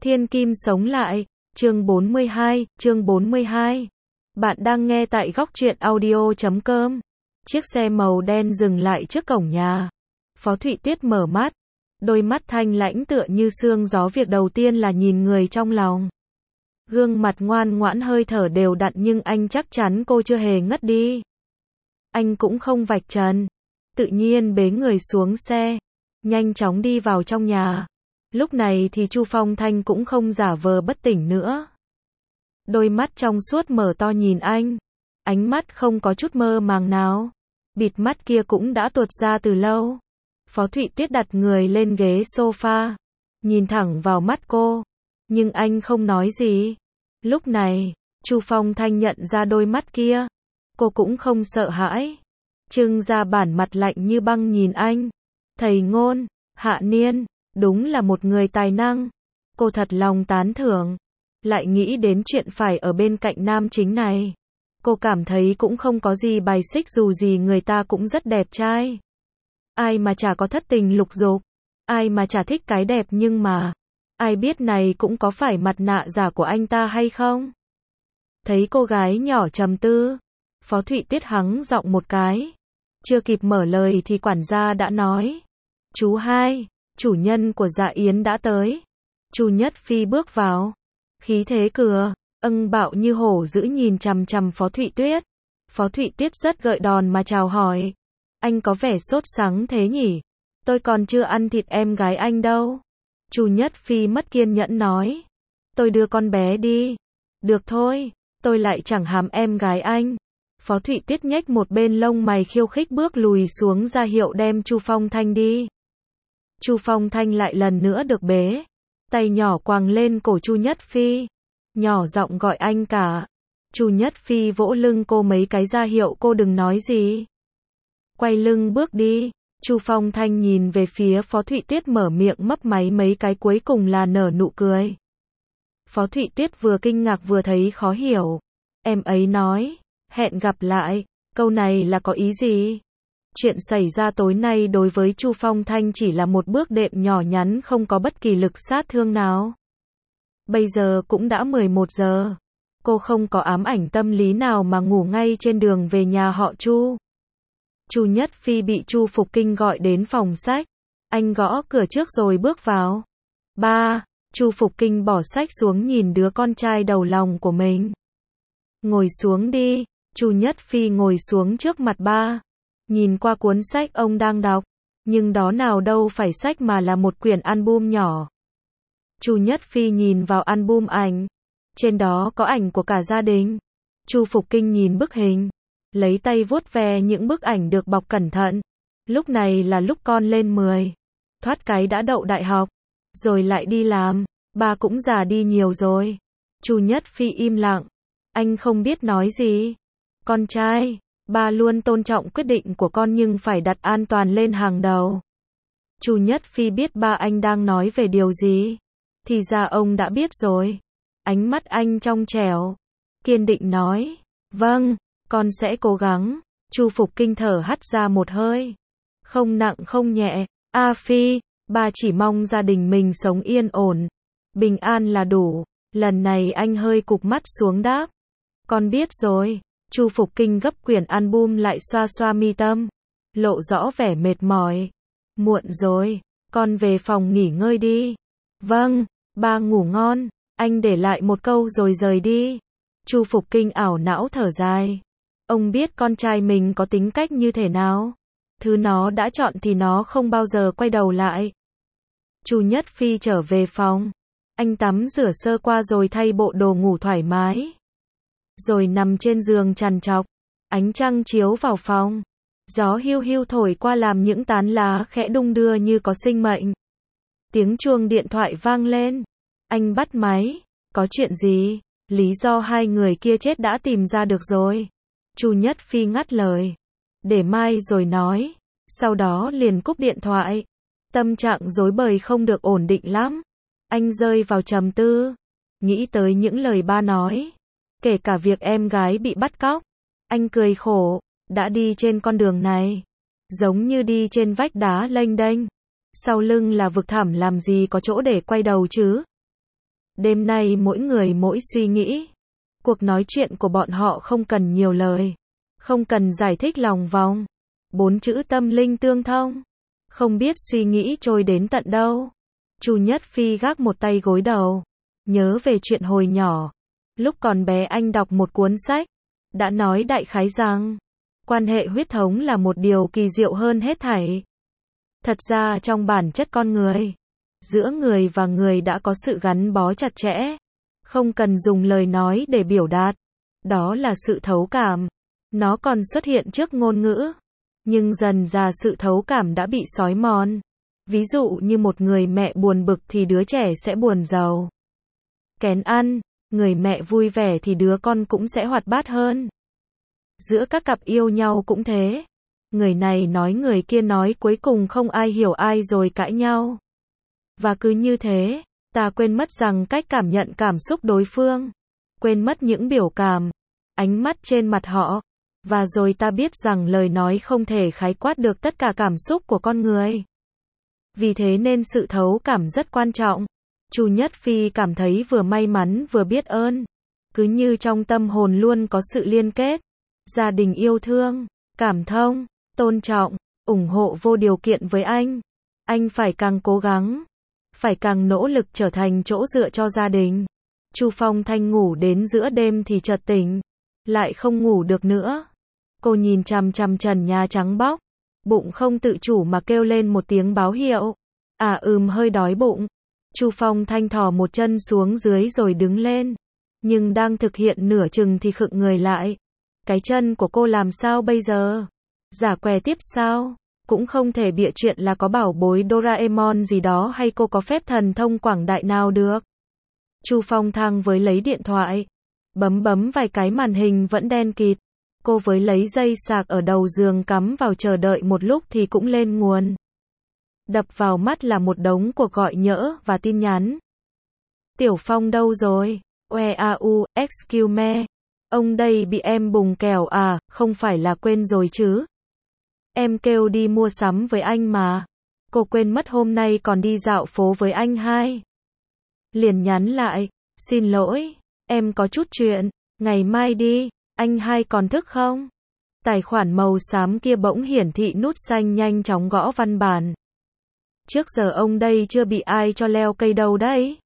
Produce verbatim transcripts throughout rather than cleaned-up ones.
Thiên Kim sống lại, chương bốn mươi hai, chương bốn mươi hai. Bạn đang nghe tại góc truyện audio chấm com. Chiếc xe màu đen dừng lại trước cổng nhà. Phó Thụy Tuyết mở mắt, đôi mắt thanh lãnh tựa như sương gió, việc đầu tiên là nhìn người trong lòng. Gương mặt ngoan ngoãn, hơi thở đều đặn, nhưng anh chắc chắn cô chưa hề ngất đi. Anh cũng không vạch trần, tự nhiên bế người xuống xe, nhanh chóng đi vào trong nhà. Lúc này thì Chu Phong Thanh cũng không giả vờ bất tỉnh nữa. Đôi mắt trong suốt mở to nhìn anh, ánh mắt không có chút mơ màng nào. Bịt mắt kia cũng đã tuột ra từ lâu. Phó Thụy Tuyết đặt người lên ghế sofa, nhìn thẳng vào mắt cô, nhưng anh không nói gì. Lúc này, Chu Phong Thanh nhận ra đôi mắt kia, cô cũng không sợ hãi, trưng ra bản mặt lạnh như băng nhìn anh. Thầy Ngôn, Hạ Niên, đúng là một người tài năng. Cô thật lòng tán thưởng, lại nghĩ đến chuyện phải ở bên cạnh nam chính này. Cô cảm thấy cũng không có gì bài xích, dù gì người ta cũng rất đẹp trai. Ai mà chả có thất tình lục dục, ai mà chả thích cái đẹp, nhưng mà ai biết này cũng có phải mặt nạ giả của anh ta hay không? Thấy cô gái nhỏ trầm tư, Phó Thụy Tuyết hắng giọng một cái. Chưa kịp mở lời thì quản gia đã nói: "Chú hai, chủ nhân của Dạ Yến đã tới." Chu Nhất Phi bước vào, khí thế cửa âng bạo như hổ dữ, nhìn chằm chằm Phó Thụy Tuyết. Phó Thụy Tuyết rất gợi đòn mà chào hỏi: "Anh có vẻ sốt sắng thế nhỉ? Tôi còn chưa ăn thịt em gái anh đâu." Chu Nhất Phi mất kiên nhẫn nói: "Tôi đưa con bé đi." "Được thôi, tôi lại chẳng hàm em gái anh." Phó Thụy Tuyết nhếch một bên lông mày khiêu khích, bước lùi xuống ra hiệu đem Chu Phong Thanh đi. Chu Phong Thanh lại lần nữa được bế, tay nhỏ quàng lên cổ Chu Nhất Phi, nhỏ giọng gọi anh cả. Chu Nhất Phi vỗ lưng cô mấy cái ra hiệu cô đừng nói gì. Quay lưng bước đi. Chu Phong Thanh nhìn về phía Phó Thụy Tuyết, mở miệng mấp máy mấy cái, cuối cùng là nở nụ cười. Phó Thụy Tuyết vừa kinh ngạc vừa thấy khó hiểu. Em ấy nói hẹn gặp lại, câu này là có ý gì? Chuyện xảy ra tối nay đối với Chu Phong Thanh chỉ là một bước đệm nhỏ nhắn, không có bất kỳ lực sát thương nào. Bây giờ cũng đã mười một giờ. Cô không có ám ảnh tâm lý nào mà ngủ ngay trên đường về nhà họ Chu. Chu Nhất Phi bị Chu Phục Kinh gọi đến phòng sách. Anh gõ cửa trước rồi bước vào. "Ba." Chu Phục Kinh bỏ sách xuống, nhìn đứa con trai đầu lòng của mình. "Ngồi xuống đi." Chu Nhất Phi ngồi xuống trước mặt ba, nhìn qua cuốn sách ông đang đọc, nhưng đó nào đâu phải sách mà là một quyển album nhỏ. Chu Nhất Phi nhìn vào album ảnh, trên đó có ảnh của cả gia đình. Chu Phục Kinh nhìn bức hình, lấy tay vuốt ve những bức ảnh được bọc cẩn thận. Lúc này là lúc con lên mười, thoát cái đã đậu đại học, rồi lại đi làm, ba cũng già đi nhiều rồi. Chu Nhất Phi im lặng, anh không biết nói gì. "Con trai, ba luôn tôn trọng quyết định của con, nhưng phải đặt an toàn lên hàng đầu." Chu Nhất Phi biết ba anh đang nói về điều gì. Thì ra ông đã biết rồi. Ánh mắt anh trong trẻo, kiên định nói: "Vâng, con sẽ cố gắng." Chu Phục Kinh thở hắt ra một hơi, không nặng không nhẹ. "A Phi, ba chỉ mong gia đình mình sống yên ổn, bình an là đủ." Lần này anh hơi cụp mắt xuống đáp: "Con biết rồi." Chu Phục Kinh gấp quyển album lại, xoa xoa mi tâm, lộ rõ vẻ mệt mỏi. "Muộn rồi, con về phòng nghỉ ngơi đi." "Vâng, ba ngủ ngon." Anh để lại một câu rồi rời đi. Chu Phục Kinh ảo não thở dài. Ông biết con trai mình có tính cách như thế nào. Thứ nó đã chọn thì nó không bao giờ quay đầu lại. Chu Nhất Phi trở về phòng. Anh tắm rửa sơ qua rồi thay bộ đồ ngủ thoải mái, rồi nằm trên giường trằn trọc. Ánh trăng chiếu vào phòng, gió hiu hiu thổi qua làm những tán lá khẽ đung đưa như có sinh mệnh. Tiếng chuông điện thoại vang lên. Anh bắt máy. "Có chuyện gì?" "Lý do hai người kia chết đã tìm ra được rồi." Chu Nhất Phi ngắt lời. "Để mai rồi nói." Sau đó liền cúp điện thoại. Tâm trạng rối bời, không được ổn định lắm. Anh rơi vào trầm tư, nghĩ tới những lời ba nói, kể cả việc em gái bị bắt cóc. Anh cười khổ, đã đi trên con đường này, giống như đi trên vách đá lênh đênh. Sau lưng là vực thẳm, làm gì có chỗ để quay đầu chứ. Đêm nay mỗi người mỗi suy nghĩ. Cuộc nói chuyện của bọn họ không cần nhiều lời. Không cần giải thích lòng vòng. Bốn chữ tâm linh tương thông. Không biết suy nghĩ trôi đến tận đâu. Chu Nhất Phi gác một tay gối đầu. Nhớ về chuyện hồi nhỏ. Lúc còn bé anh đọc một cuốn sách. Đã nói đại khái rằng. Quan hệ huyết thống là một điều kỳ diệu hơn hết thảy. Thật ra trong bản chất con người. Giữa người và người đã có sự gắn bó chặt chẽ. Không cần dùng lời nói để biểu đạt. Đó là sự thấu cảm. Nó còn xuất hiện trước ngôn ngữ. Nhưng dần dà sự thấu cảm đã bị xói mòn. Ví dụ như một người mẹ buồn bực thì đứa trẻ sẽ buồn rầu. Kén ăn, người mẹ vui vẻ thì đứa con cũng sẽ hoạt bát hơn. Giữa các cặp yêu nhau cũng thế. Người này nói người kia nói cuối cùng không ai hiểu ai rồi cãi nhau. Và cứ như thế, ta quên mất rằng cách cảm nhận cảm xúc đối phương. Quên mất những biểu cảm, ánh mắt trên mặt họ. Và rồi ta biết rằng lời nói không thể khái quát được tất cả cảm xúc của con người. Vì thế nên sự thấu cảm rất quan trọng. Chu Nhất Phi cảm thấy vừa may mắn vừa biết ơn. Cứ như trong tâm hồn luôn có sự liên kết. Gia đình yêu thương, cảm thông, tôn trọng, ủng hộ vô điều kiện với anh. Anh phải càng cố gắng, phải càng nỗ lực trở thành chỗ dựa cho gia đình. Chu Phong Thanh ngủ đến giữa đêm thì chợt tỉnh, lại không ngủ được nữa. Cô nhìn chằm chằm trần nhà trắng bóc, bụng không tự chủ mà kêu lên một tiếng báo hiệu. À ừm hơi đói bụng. Chu Phong Thanh thò một chân xuống dưới rồi đứng lên. Nhưng đang thực hiện nửa chừng thì khựng người lại. Cái chân của cô làm sao bây giờ? Giả què tiếp sao? Cũng không thể bịa chuyện là có bảo bối Doraemon gì đó hay cô có phép thần thông quảng đại nào được. Chu Phong Thanh với lấy điện thoại. Bấm bấm vài cái màn hình vẫn đen kịt. Cô với lấy dây sạc ở đầu giường cắm vào chờ đợi một lúc thì cũng lên nguồn. Đập vào mắt là một đống cuộc gọi nhỡ và tin nhắn. Tiểu Phong đâu rồi? Oe a u, excuse me. Ông đây bị em bùng kèo à, không phải là quên rồi chứ? Em kêu đi mua sắm với anh mà. Cô quên mất hôm nay còn đi dạo phố với anh hai. Liền nhắn lại, xin lỗi, em có chút chuyện, ngày mai đi, anh hai còn thức không? Tài khoản màu xám kia bỗng hiển thị nút xanh nhanh chóng gõ văn bản. Trước giờ ông đây chưa bị ai cho leo cây đâu đấy.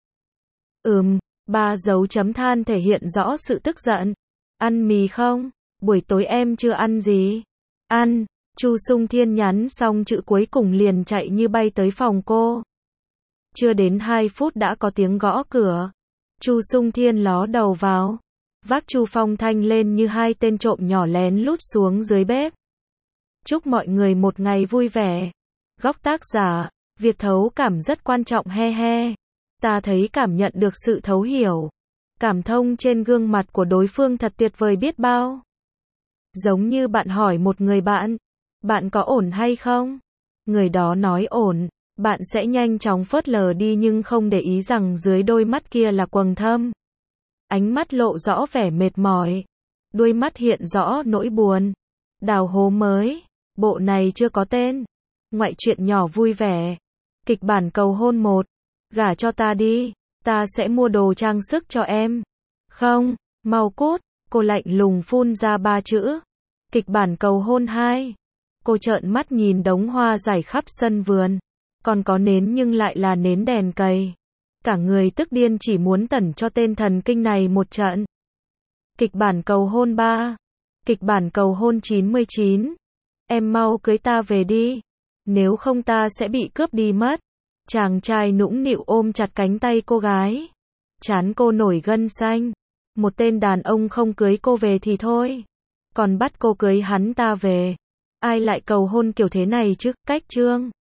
Ừm, ba dấu chấm than thể hiện rõ sự tức giận. Ăn mì không? Buổi tối em chưa ăn gì. Ăn. Chu Sung Thiên nhắn xong chữ cuối cùng liền chạy như bay tới phòng cô. Chưa đến hai phút đã có tiếng gõ cửa. Chu Sung Thiên ló đầu vào. Vác Chu Phong Thanh lên như hai tên trộm nhỏ lén lút xuống dưới bếp. Chúc mọi người một ngày vui vẻ. Góc tác giả. Việc thấu cảm rất quan trọng he he. Ta thấy cảm nhận được sự thấu hiểu. Cảm thông trên gương mặt của đối phương thật tuyệt vời biết bao. Giống như bạn hỏi một người bạn. Bạn có ổn hay không? Người đó nói ổn. Bạn sẽ nhanh chóng phớt lờ đi nhưng không để ý rằng dưới đôi mắt kia là quầng thâm. Ánh mắt lộ rõ vẻ mệt mỏi. Đuôi mắt hiện rõ nỗi buồn. Đào hố mới. Bộ này chưa có tên. Ngoại truyện nhỏ vui vẻ. Kịch bản cầu hôn một. Gả cho ta đi. Ta sẽ mua đồ trang sức cho em. Không, mau cút. Cô lạnh lùng phun ra ba chữ. Kịch bản cầu hôn hai. Cô trợn mắt nhìn đống hoa rải khắp sân vườn. Còn có nến nhưng lại là nến đèn cầy. Cả người tức điên chỉ muốn tẩn cho tên thần kinh này một trận. Kịch bản cầu hôn ba. Kịch bản cầu hôn chín mươi chín. Em mau cưới ta về đi. Nếu không ta sẽ bị cướp đi mất. Chàng trai nũng nịu ôm chặt cánh tay cô gái. Trán cô nổi gân xanh. Một tên đàn ông không cưới cô về thì thôi. Còn bắt cô cưới hắn ta về. Ai lại cầu hôn kiểu thế này chứ? Cách chương